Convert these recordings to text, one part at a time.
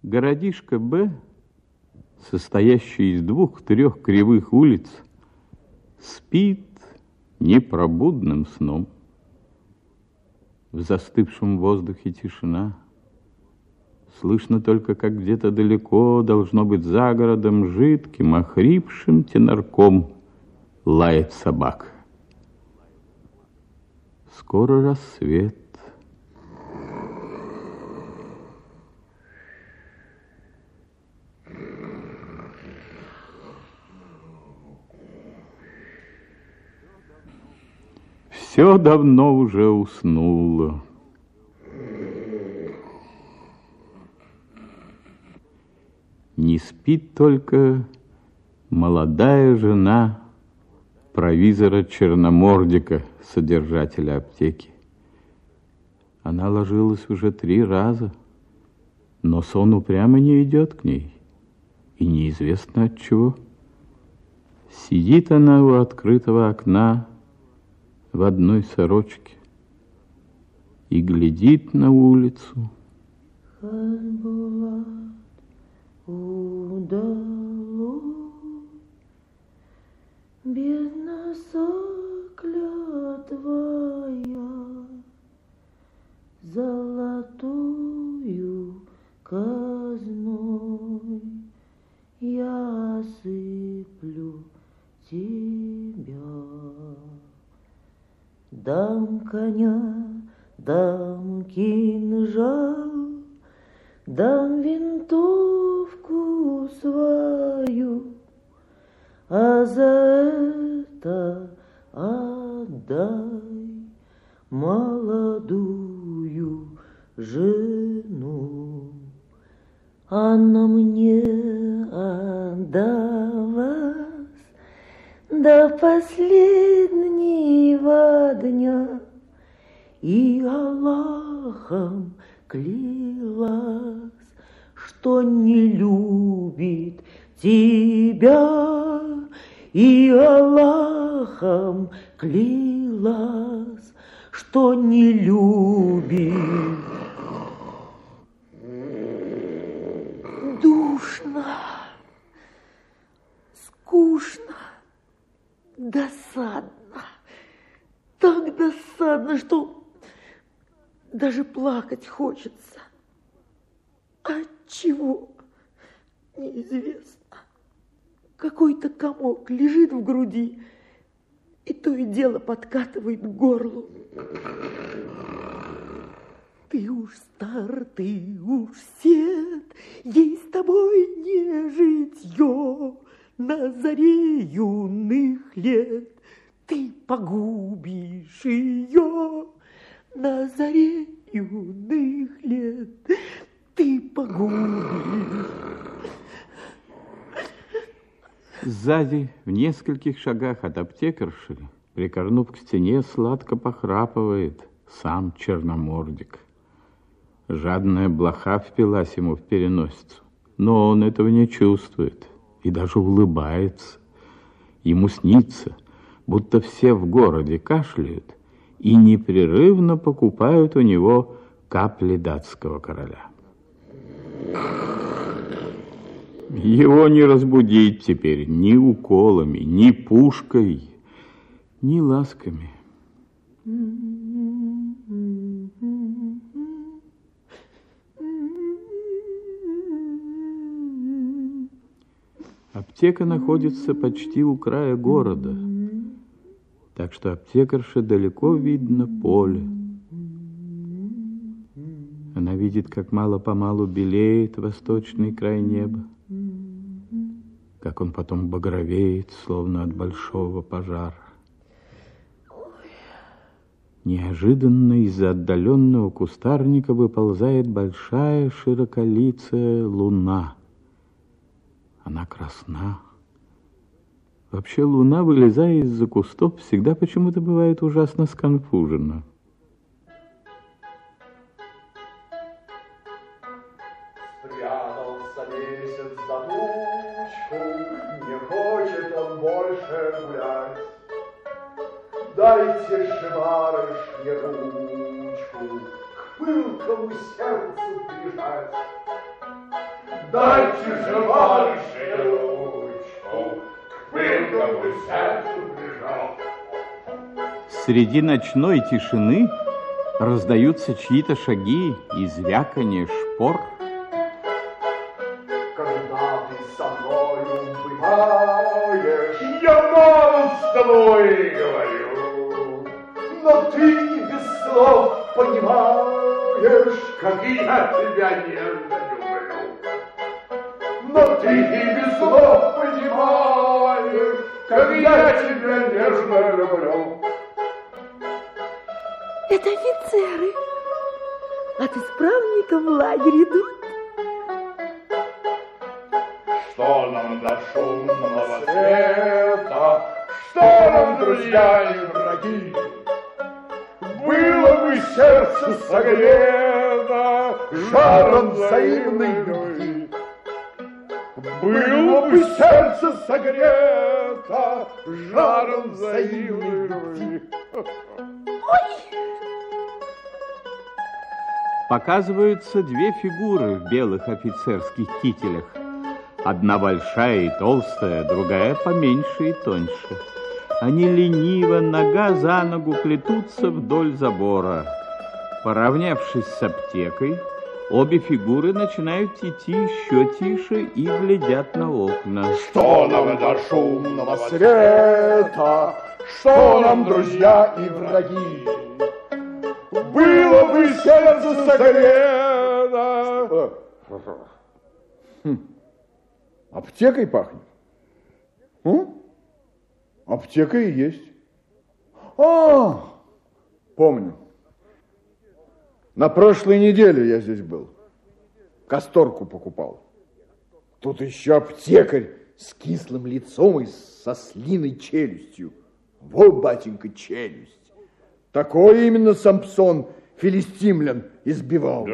Городишко Б, состоящий из 2-3 кривых улиц, спит непробудным сном. В застывшем воздухе тишина. Слышно только, как где-то далеко, должно быть за городом, жидким, охрипшим тенорком лает собака. Скоро рассвет. Все давно уже уснуло. Не спит только молодая жена провизора Черномордика, содержателя аптеки. Она ложилась уже 3 раза, но сон упрямо не идет к ней, и неизвестно от чего. Сидит она у открытого окна в одной сорочке и глядит на улицу. Бедна сокля твоя, золотую казной я сыплю тебя. Дам коня, дам кинжал, дам винтовку свою, а за это отдай молодую жену. Она мне отдалась до последнего дня и Аллахом клялась, что не любит тебя, и Аллахом клялась, что не любит. Душно, скучно, досадно. Так досадно, что даже плакать хочется. Отчего? Неизвестно. Какой-то комок лежит в груди, и то и дело подкатывает к горлу. Ты уж стар, ты уж сед, ей с тобой не житье. На заре юных лет ты погубишь ее. На заре юных лет ты погубишь. Сзади, в нескольких шагах от аптекарши, прикорнув к стене, сладко похрапывает сам Черномордик. Жадная блоха впилась ему в переносицу, но он этого не чувствует и даже улыбается. Ему снится, будто все в городе кашляют и непрерывно покупают у него капли датского короля. Его не разбудить теперь ни уколами, ни пушкой, ни ласками. Аптека находится почти у края города, так что аптекарше далеко видно поле. Она видит, как мало-помалу белеет восточный край неба, как он потом багровеет, словно от большого пожара. Неожиданно из-за отдаленного кустарника выползает большая широколицая луна. Она красна. Вообще луна, вылезая из-за кустов, всегда почему-то бывает ужасно сконфужена. Спрятался месяц за тучку, не хочет он больше гулять. Дайте же, барышне, ручку, к пылкому сердцу прижать. Дайте же больше ручку, к пылкому сердцу прижал. Среди ночной тишины раздаются чьи-то шаги и звяканье шпор. Когда ты со мною бываешь, я мало с тобой говорю, но ты без слов понимаешь, как я тебя нежно люблю. Но ты и без слов понимаешь, как я тебя нежно люблю. Это офицеры. От исправников в лагерь идут. Что нам до шумного света, что нам, друзья и враги? Было бы сердце согрето жаром взаимной любви. Было бы сердце согрето жаром взаимной любви. Показываются две фигуры в белых офицерских кителях. Одна большая и толстая, другая поменьше и тоньше. Они лениво, нога за ногу, плетутся вдоль забора. Поравнявшись с аптекой, обе фигуры начинают идти еще тише и глядят на окна. Что нам до шумного света, что нам, друзья и враги? Было бы сердце согрето. Аптекой пахнет? Аптека и есть. Помню. На прошлой неделе я здесь был. Касторку покупал. Тут еще аптекарь с кислым лицом и со слиной челюстью. Вот, батенька, челюсть. Такое именно Самсон филистимлян избивал.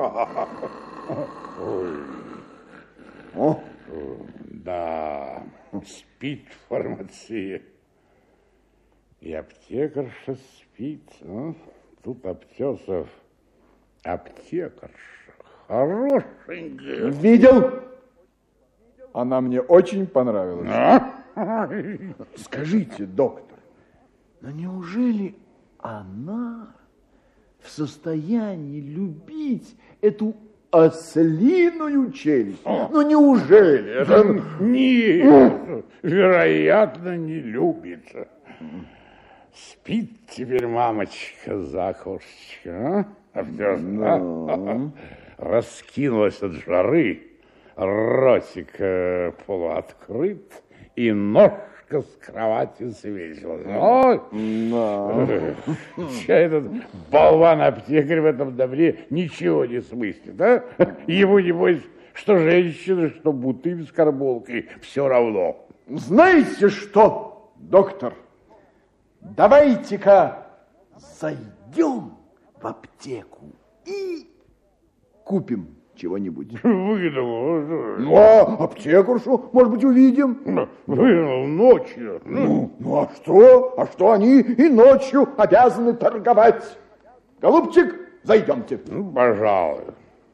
Да, спит фармация. И аптекарша спит. Тут Аптесов аптекарша. Хорошенькая. Видел? Она мне очень понравилась. Скажите, доктор, но неужели она в состоянии любить эту ослиную челюсть? Ну, неужели? Нет, вероятно, не любит. Спит теперь мамочка за окошечко, раскинулась от жары, ротик полуоткрыт, и ножка с кровати свесилась. Этот болван-аптекарь в этом добре ничего не смыслит, а? Ему, небось, что женщина, что бутыль с карболкой, все равно. Знаете что, доктор? Давайте-ка зайдем в аптеку и купим чего-нибудь. Выдумал. Ну, а аптекаршу, может быть, увидим? Выдумал ночью. А что? А что они и ночью обязаны торговать? Голубчик, зайдемте. Пожалуй.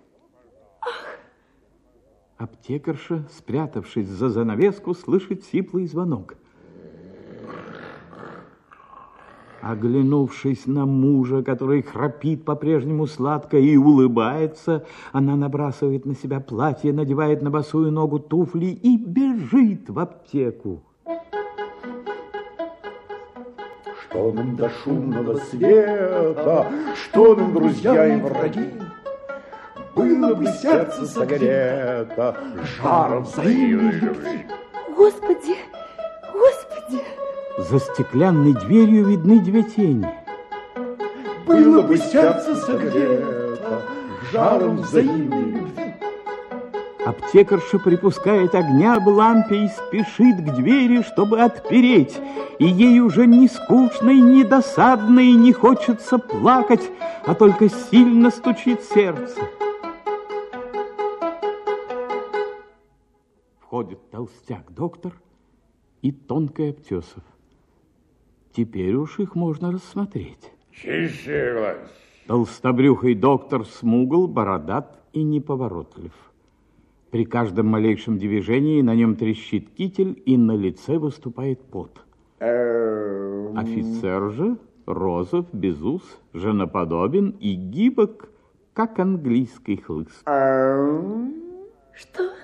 Аптекарша, спрятавшись за занавеску, слышит сиплый звонок. Оглянувшись на мужа, который храпит по-прежнему сладко и улыбается, она набрасывает на себя платье, надевает на босую ногу туфли и бежит в аптеку. Что нам до шумного света, что нам, друзья и враги? Было бы сердце согрето жаром взаимной любви. Господи, Господи! За стеклянной дверью видны две тени. Было бы сердце согрето жаром взаимной любви. Аптекарша припускает огня в лампе и спешит к двери, чтобы отпереть. И ей уже не скучно и не досадно, и не хочется плакать, а только сильно стучит сердце. Входит толстяк-доктор и тонкий Аптесов. Теперь уж их можно рассмотреть. Чище глаз. Толстобрюхый доктор смугл, бородат и неповоротлив. При каждом малейшем движении на нем трещит китель, и на лице выступает пот. Офицер же розов, без ус, женоподобен и гибок, как английский хлыст. Что?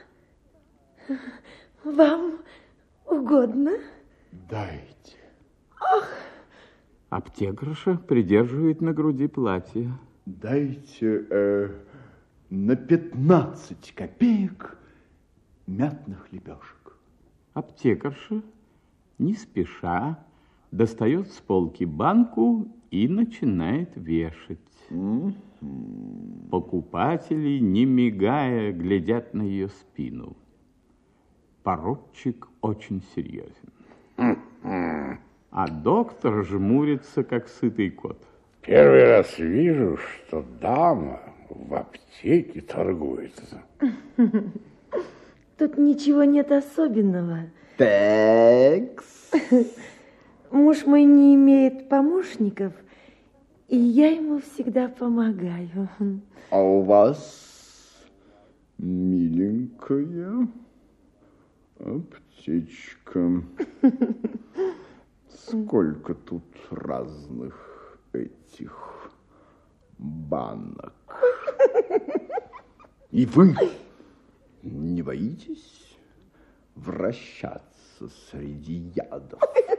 Вам угодно? Дайте. Ах! Аптекарша придерживает на груди платье. Дайте на 15 копеек мятных лепешек. Аптекарша, не спеша, достает с полки банку и начинает вешать. Покупатели, не мигая, глядят на ее спину. Поручик очень серьезен. А доктор жмурится, как сытый кот. Первый раз вижу, что дама в аптеке торгуется. Тут ничего нет особенного. Такс. Муж мой не имеет помощников, и я ему всегда помогаю. А у вас миленькая аптечка. Сколько тут разных этих банок. И вы не боитесь вращаться среди ядов?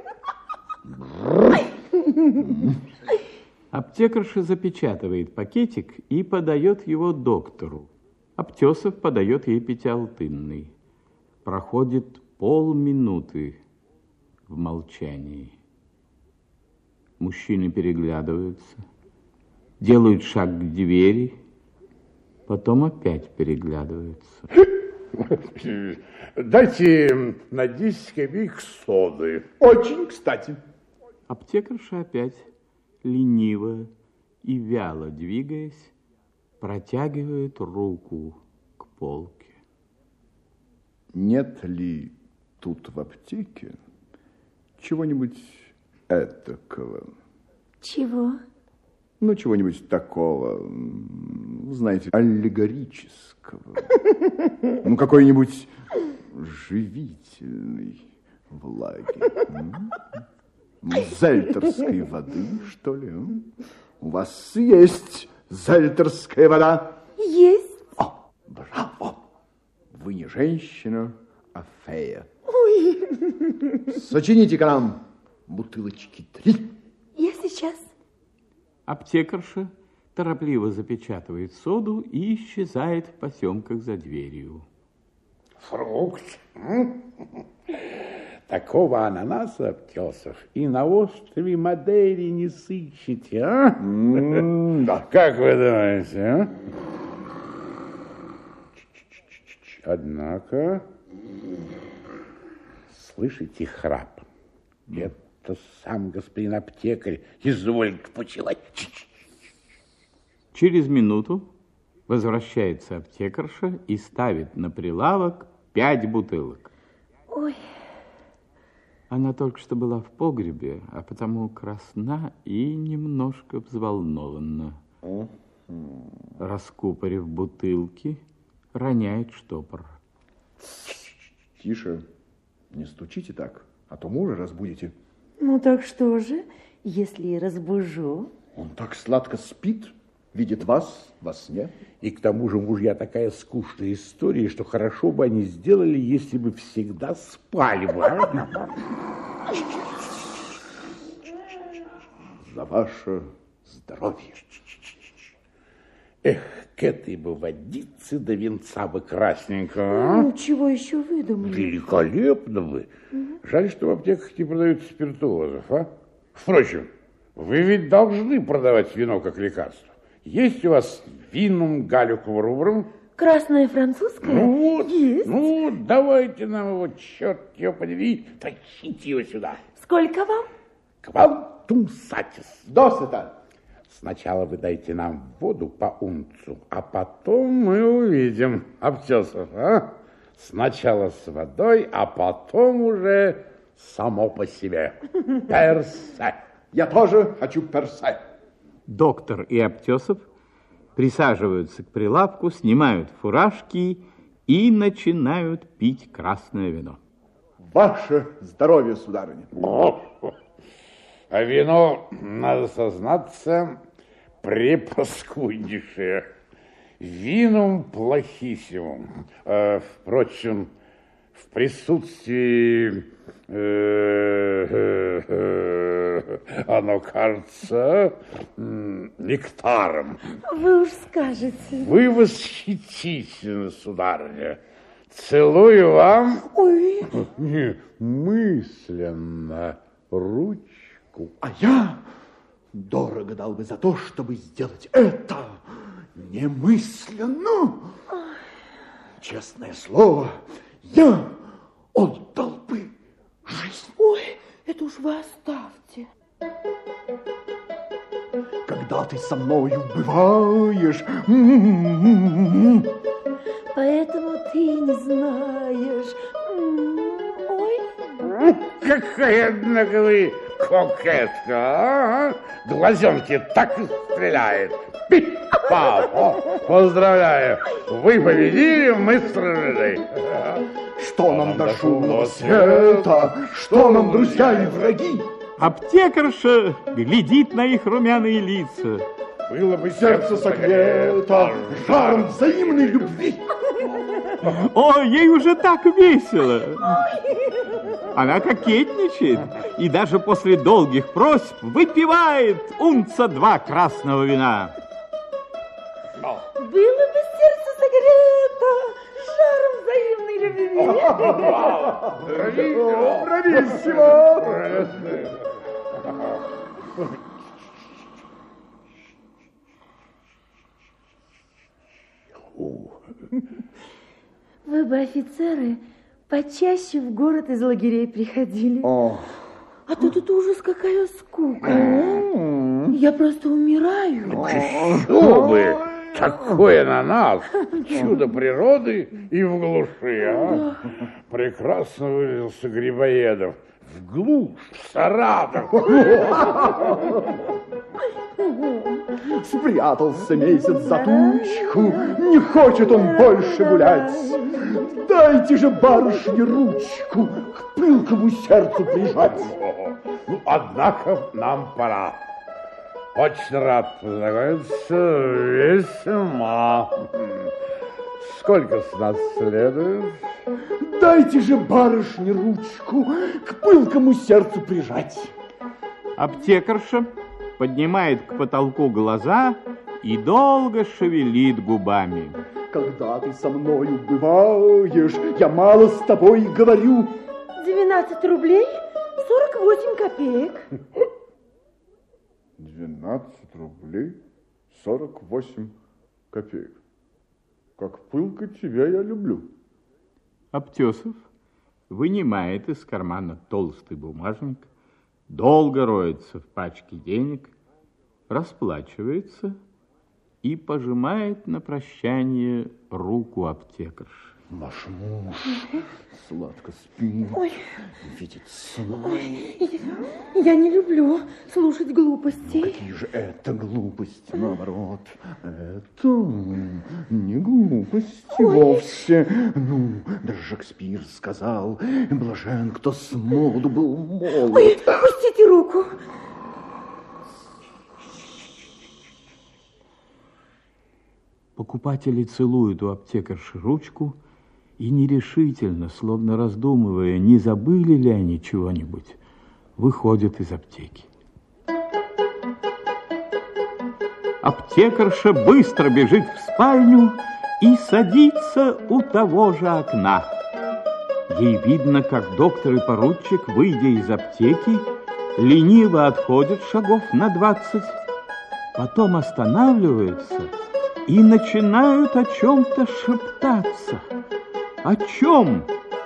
Аптекарша запечатывает пакетик и подает его доктору. Аптесов подает ей пятиалтынный. Проходит полминуты в молчании. Мужчины переглядываются, делают шаг к двери, потом опять переглядываются. Дайте на 10 копеек соды. Очень кстати. Аптекарша опять, лениво и вяло двигаясь, протягивает руку к полке. Нет ли тут в аптеке чего-нибудь этакого? Чего? Ну, чего-нибудь такого, знаете, аллегорического. Ну, какой-нибудь живительной влаги. Зельтерской воды, что ли? У вас есть зельтерская вода? Есть. О, браво! Вы не женщина, а фея. Ой. Сочините-ка нам бутылочки 3. Я сейчас. Аптекарша торопливо запечатывает соду и исчезает в потемках за дверью. Фрукт. Такого ананаса, Аптесов, и на острове Мадейре не сыщете, а? Да. Как вы думаете, а? Однако, слышите храп? Это сам господин аптекарь изволит почевать. Через минуту возвращается аптекарша и ставит на прилавок 5 бутылок. Ой. Она только что была в погребе, а потому красна и немножко взволнована. Раскупорив бутылки, роняет штопор. Тише, не стучите так, а то мужа разбудите. Ну так что же, если разбужу? Он так сладко спит, видит вас во сне. И к тому же мужья такая скучная история, что хорошо бы они сделали, если бы всегда спали бы. За ваше здоровье. Эх, к этой бы водицы до венца бы красненького. Ну, чего еще выдумали? Великолепно бы. Жаль, что в аптеках не продают спиртуозов, а? Впрочем, вы ведь должны продавать вино как лекарство. Есть у вас винум галюков рубром? Красное французское? Ну вот, есть. ну давайте нам его, черт его подери, тащите его сюда. Сколько вам? Квантум сатис. Досыта. Сначала вы дайте нам воду по унцу, а потом мы увидим, Аптесов, а? Сначала с водой, а потом уже само по себе. Персе. Я тоже хочу персе. Доктор и Аптесов присаживаются к прилавку, снимают фуражки и начинают пить красное вино. Ваше здоровье, сударыня. А вино, надо сознаться, препаскуднейшее. Вином плохиссимум. Впрочем, в присутствии оно кажется нектаром. Вы уж скажете. Вы восхитительны, сударыня. Целую вам мысленно ручку. А я дорого дал бы за то, чтобы сделать это немысленно. Честное слово, я отдал бы жизнь. Ой, это уж вы оставьте. Когда ты со мною бываешь, Поэтому ты не знаешь. Ой. Какая, однако, вы кокетка, а? Глазенки так и стреляет. Пи-пау. Поздравляю, вы победили, мы сражены. что нам до шумного света, что нам друзья и враги. Аптекарша глядит на их румяные лица. Было бы Сердце согрето жаром взаимной любви. О, ей уже так весело. Она кокетничает и даже после долгих просьб выпивает унца 2 красного вина. Было бы сердце согрето жаром взаимной любви. Брависсимо! Вы бы, офицеры, почаще в город из лагерей приходили. О. А то тут ужас, какая скука. Я просто умираю. Что вы? Такое на нас. Чудо природы и в глуши, а? Прекрасно выразился Грибоедов. В глушь, в Саратов. Спрятался месяц за тучку, не хочет он больше гулять. Дайте же барышне ручку, к пылкому сердцу прижать. Ну, однако нам пора. Очень рад познакомиться, весьма. Сколько с нас следует? Дайте же барышне ручку, к пылкому сердцу прижать. Аптекарша поднимает к потолку глаза и долго шевелит губами. Когда ты со мною бываешь, я мало с тобой говорю. 12 рублей 48 копеек. 12 рублей 48 копеек. Как пылко тебя я люблю. Аптесов вынимает из кармана толстый бумажник, долго роется в пачке денег, расплачивается и пожимает на прощание руку аптекарши. Наш муж сладко спит, видит сны. Я не люблю слушать глупостей. Какие же это глупости, наоборот. Это не глупости вовсе. Ну, даже Шекспир сказал, блажен, кто с молоду был молод. Ой, пустите руку. Покупатели целуют у аптекарши ручку и нерешительно, словно раздумывая, не забыли ли они чего-нибудь, выходят из аптеки. Аптекарша быстро бежит в спальню и садится у того же окна. Ей видно, как доктор и поручик, выйдя из аптеки, лениво отходят шагов на 20, потом останавливаются и начинают о чем-то шептаться. О чем?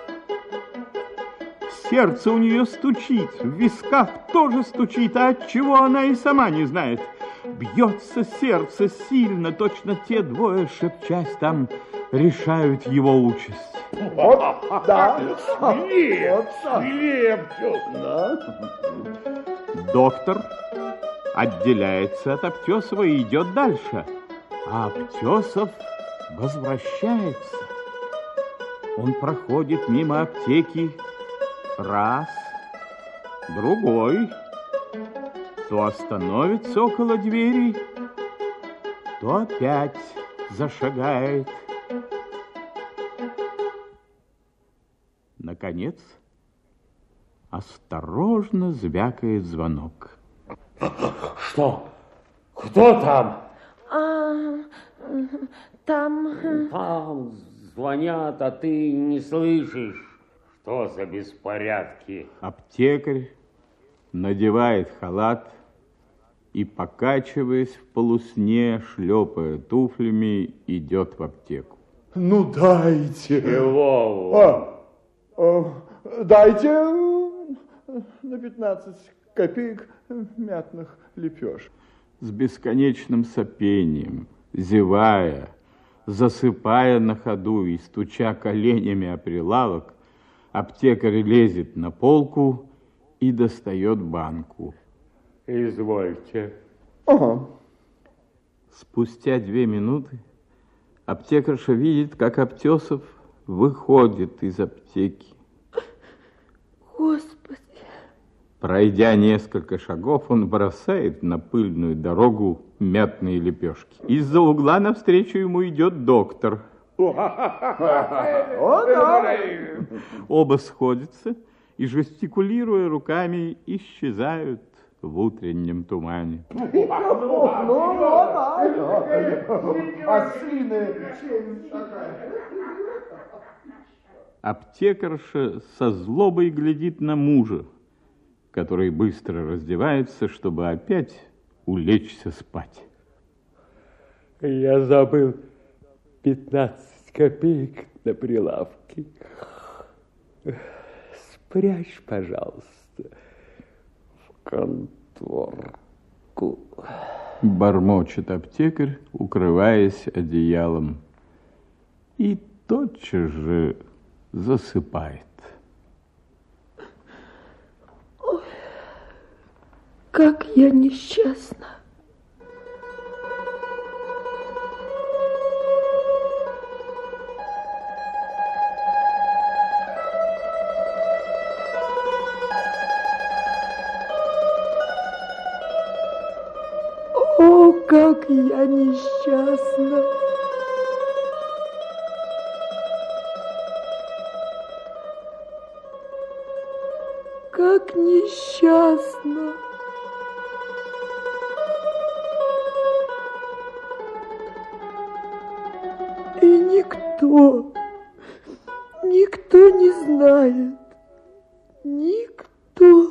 Сердце у нее стучит, в висках тоже стучит, а от чего она и сама не знает. Бьется сердце сильно, точно те двое, шепчась там, решают его участь. Вот, да. Смелее, Доктор отделяется от Аптесова и идет дальше, а Аптесов возвращается. Он проходит мимо аптеки раз, другой, то остановится около двери, то опять зашагает. Наконец, осторожно звякает звонок. Что? Кто там? Там... Там звонят, а ты не слышишь. Что за беспорядки? Аптекарь надевает халат и, покачиваясь в полусне, шлепая туфлями, идет в аптеку. Ну, дайте. Чего? Дайте на 15 копеек мятных лепешек. С бесконечным сопением, зевая, засыпая на ходу и стуча коленями о прилавок, аптекарь лезет на полку и достает банку. Извольте. Ага. Спустя 2 минуты аптекарша видит, как Аптесов выходит из аптеки. Господи! Пройдя несколько шагов, он бросает на пыльную дорогу мятные лепешки. Из-за угла навстречу ему идет доктор. Оба сходятся и, жестикулируя руками, исчезают в утреннем тумане. Аптекарша со злобой глядит на мужа, который быстро раздевается, чтобы опять улечься спать. Я забыл 15 копеек на прилавке. Спрячь, пожалуйста, в конторку. Бормочет аптекарь, укрываясь одеялом, и тотчас же засыпает. Ой, как я несчастна. О, как я несчастна! Как несчастна! И никто не знает, никто.